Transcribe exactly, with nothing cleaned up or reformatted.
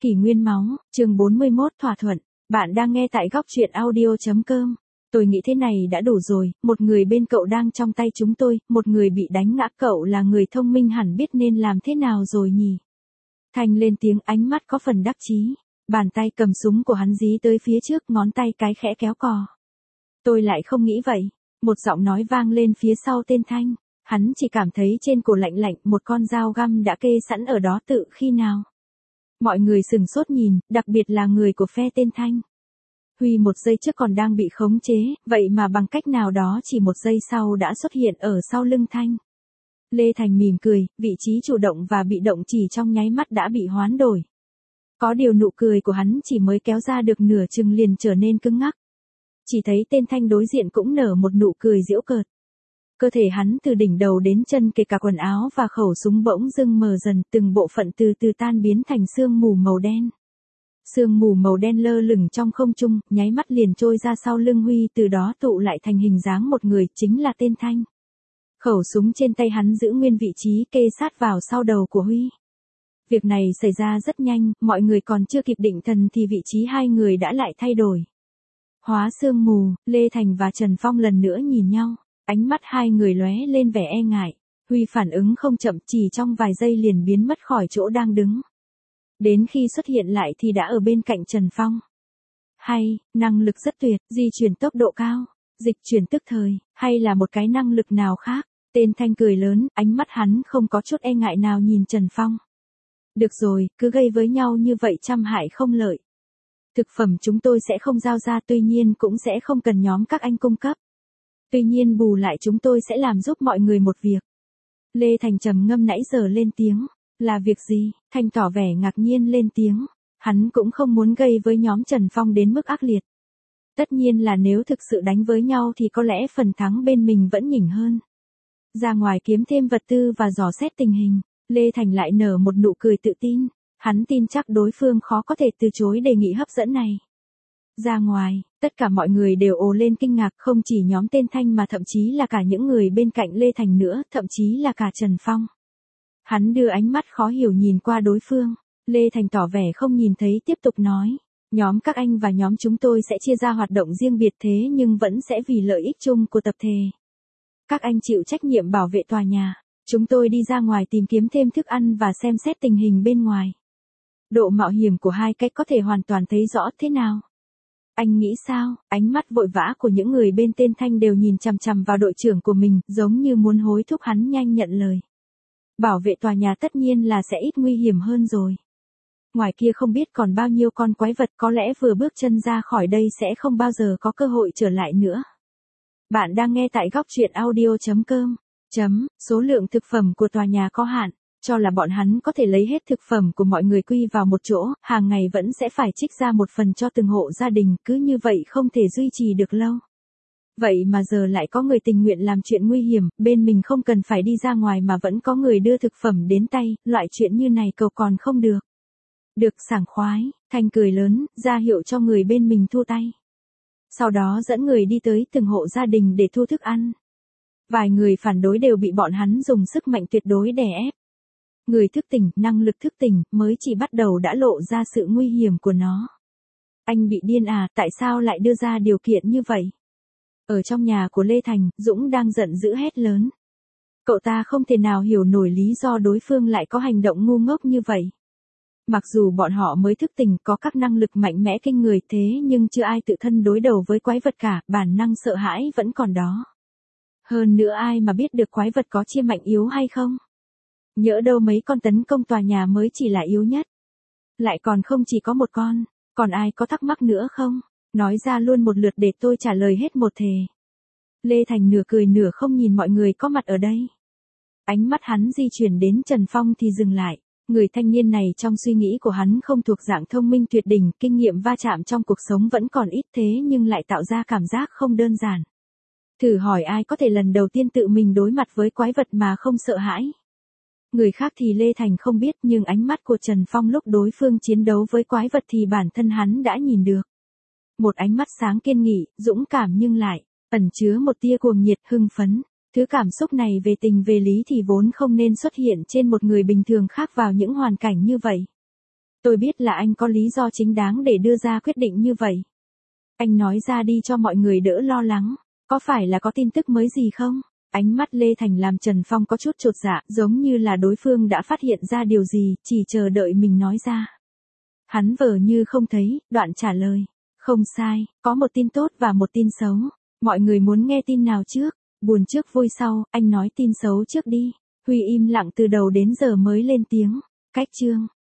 Kỷ nguyên máu, chương bốn mươi mốt thỏa thuận. Bạn đang nghe tại góc truyện audio chấm com. Tôi nghĩ thế này đã đủ rồi, một người bên cậu đang trong tay chúng tôi, một người bị đánh ngã, cậu là người thông minh hẳn biết nên làm thế nào rồi nhỉ? Thành lên tiếng, ánh mắt có phần đắc chí. Bàn tay cầm súng của hắn dí tới phía trước, ngón tay cái khẽ kéo cò. Tôi lại không nghĩ vậy. Một giọng nói vang lên phía sau tên Thanh. Hắn chỉ cảm thấy trên cổ lạnh lạnh, một con dao găm đã kê sẵn ở đó tự khi nào. Mọi người sừng sốt nhìn, đặc biệt là người của phe tên Thanh. Huy một giây trước còn đang bị khống chế, vậy mà bằng cách nào đó chỉ một giây sau đã xuất hiện ở sau lưng Thanh. Lê Thành mỉm cười, vị trí chủ động và bị động chỉ trong nháy mắt đã bị hoán đổi. Có điều nụ cười của hắn chỉ mới kéo ra được nửa chừng liền trở nên cứng ngắc. Chỉ thấy tên Thanh đối diện cũng nở một nụ cười giễu cợt. Cơ thể hắn từ đỉnh đầu đến chân kể cả quần áo và khẩu súng bỗng dưng mờ dần, từng bộ phận từ từ tan biến thành sương mù màu đen. Sương mù màu đen lơ lửng trong không trung, nháy mắt liền trôi ra sau lưng Huy, từ đó tụ lại thành hình dáng một người, chính là tên Thanh. Khẩu súng trên tay hắn giữ nguyên vị trí kê sát vào sau đầu của Huy. Việc này xảy ra rất nhanh, mọi người còn chưa kịp định thần thì vị trí hai người đã lại thay đổi. Hóa sương mù, Lê Thành và Trần Phong lần nữa nhìn nhau. Ánh mắt hai người lóe lên vẻ e ngại. Huy phản ứng không chậm, chỉ trong vài giây liền biến mất khỏi chỗ đang đứng. Đến khi xuất hiện lại thì đã ở bên cạnh Trần Phong. Hay, năng lực rất tuyệt, di chuyển tốc độ cao, dịch chuyển tức thời, hay là một cái năng lực nào khác. Tên Thanh cười lớn, ánh mắt hắn không có chút e ngại nào nhìn Trần Phong. Được rồi, cứ gây với nhau như vậy trăm hại không lợi. Thực phẩm chúng tôi sẽ không giao ra, tuy nhiên cũng sẽ không cần nhóm các anh cung cấp. Tuy nhiên bù lại chúng tôi sẽ làm giúp mọi người một việc. Lê Thành trầm ngâm nãy giờ lên tiếng. Là việc gì? Thanh tỏ vẻ ngạc nhiên lên tiếng. Hắn cũng không muốn gây với nhóm Trần Phong đến mức ác liệt. Tất nhiên là nếu thực sự đánh với nhau thì có lẽ phần thắng bên mình vẫn nhỉnh hơn. Ra ngoài kiếm thêm vật tư và dò xét tình hình. Lê Thành lại nở một nụ cười tự tin. Hắn tin chắc đối phương khó có thể từ chối đề nghị hấp dẫn này. Ra ngoài, tất cả mọi người đều ồ lên kinh ngạc, không chỉ nhóm tên Thanh mà thậm chí là cả những người bên cạnh Lê Thành nữa, thậm chí là cả Trần Phong. Hắn đưa ánh mắt khó hiểu nhìn qua đối phương. Lê Thành tỏ vẻ không nhìn thấy, tiếp tục nói. Nhóm các anh và nhóm chúng tôi sẽ chia ra hoạt động riêng biệt, thế nhưng vẫn sẽ vì lợi ích chung của tập thể. Các anh chịu trách nhiệm bảo vệ tòa nhà. Chúng tôi đi ra ngoài tìm kiếm thêm thức ăn và xem xét tình hình bên ngoài. Độ mạo hiểm của hai cách có thể hoàn toàn thấy rõ thế nào. Anh nghĩ sao? Ánh mắt vội vã của những người bên tên Thanh đều nhìn chằm chằm vào đội trưởng của mình, giống như muốn hối thúc hắn nhanh nhận lời. Bảo vệ tòa nhà tất nhiên là sẽ ít nguy hiểm hơn rồi. Ngoài kia không biết còn bao nhiêu con quái vật, có lẽ vừa bước chân ra khỏi đây sẽ không bao giờ có cơ hội trở lại nữa. Bạn đang nghe tại góc truyện audio chấm com. Chấm, số lượng thực phẩm của tòa nhà có hạn. Cho là bọn hắn có thể lấy hết thực phẩm của mọi người quy vào một chỗ, hàng ngày vẫn sẽ phải trích ra một phần cho từng hộ gia đình, cứ như vậy không thể duy trì được lâu. Vậy mà giờ lại có người tình nguyện làm chuyện nguy hiểm, bên mình không cần phải đi ra ngoài mà vẫn có người đưa thực phẩm đến tay, loại chuyện như này cầu còn không được. Được, sảng khoái, Thanh cười lớn, ra hiệu cho người bên mình thu tay. Sau đó dẫn người đi tới từng hộ gia đình để thu thức ăn. Vài người phản đối đều bị bọn hắn dùng sức mạnh tuyệt đối đè ép. Người thức tỉnh, năng lực thức tỉnh, mới chỉ bắt đầu đã lộ ra sự nguy hiểm của nó. Anh bị điên à, tại sao lại đưa ra điều kiện như vậy? Ở trong nhà của Lê Thành, Dũng đang giận dữ hét lớn. Cậu ta không thể nào hiểu nổi lý do đối phương lại có hành động ngu ngốc như vậy. Mặc dù bọn họ mới thức tỉnh, có các năng lực mạnh mẽ kinh người, thế nhưng chưa ai tự thân đối đầu với quái vật cả, bản năng sợ hãi vẫn còn đó. Hơn nữa ai mà biết được quái vật có chia mạnh yếu hay không? Nhỡ đâu mấy con tấn công tòa nhà mới chỉ là yếu nhất. Lại còn không chỉ có một con, còn ai có thắc mắc nữa không? Nói ra luôn một lượt để tôi trả lời hết một thề. Lê Thành nửa cười nửa không nhìn mọi người có mặt ở đây. Ánh mắt hắn di chuyển đến Trần Phong thì dừng lại. Người thanh niên này trong suy nghĩ của hắn không thuộc dạng thông minh tuyệt đỉnh, kinh nghiệm va chạm trong cuộc sống vẫn còn ít, thế nhưng lại tạo ra cảm giác không đơn giản. Thử hỏi ai có thể lần đầu tiên tự mình đối mặt với quái vật mà không sợ hãi. Người khác thì Lê Thành không biết, nhưng ánh mắt của Trần Phong lúc đối phương chiến đấu với quái vật thì bản thân hắn đã nhìn được. Một ánh mắt sáng kiên nghị, dũng cảm nhưng lại ẩn chứa một tia cuồng nhiệt, hưng phấn. Thứ cảm xúc này về tình về lý thì vốn không nên xuất hiện trên một người bình thường khác vào những hoàn cảnh như vậy. Tôi biết là anh có lý do chính đáng để đưa ra quyết định như vậy. Anh nói ra đi cho mọi người đỡ lo lắng. Có phải là có tin tức mới gì không? Ánh mắt Lê Thành làm Trần Phong có chút chột dạ, giống như là đối phương đã phát hiện ra điều gì, chỉ chờ đợi mình nói ra. Hắn vờ như không thấy, đoạn trả lời. Không sai, có một tin tốt và một tin xấu. Mọi người muốn nghe tin nào trước? Buồn trước vui sau, anh nói tin xấu trước đi. Huy im lặng từ đầu đến giờ mới lên tiếng. Cách chương.